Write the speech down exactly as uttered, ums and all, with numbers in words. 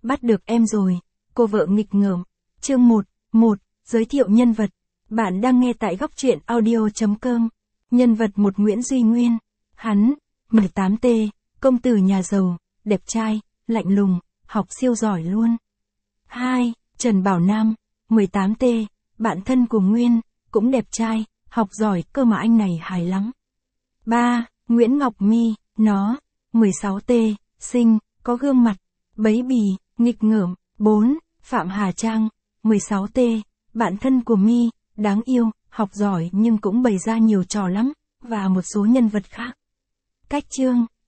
Bắt được em rồi, cô vợ nghịch ngợm. Chương một, một, giới thiệu nhân vật. Bạn đang nghe tại góc truyện audio chấm com. Nhân vật một Nguyễn Duy Nguyên. Hắn, mười tám T, công tử nhà giàu, đẹp trai, lạnh lùng, học siêu giỏi luôn. hai. Trần Bảo Nam, mười tám T, bạn thân của Nguyên, cũng đẹp trai, học giỏi cơ mà anh này hài lắm. ba. Nguyễn Ngọc My, nó, mười sáu T, xinh, có gương mặt, bấy bì, nghịch ngợm. bốn. Phạm Hà Trang, mười sáu T, bạn thân của My, đáng yêu, học giỏi nhưng cũng bày ra nhiều trò lắm, và một số nhân vật khác. Cách chương,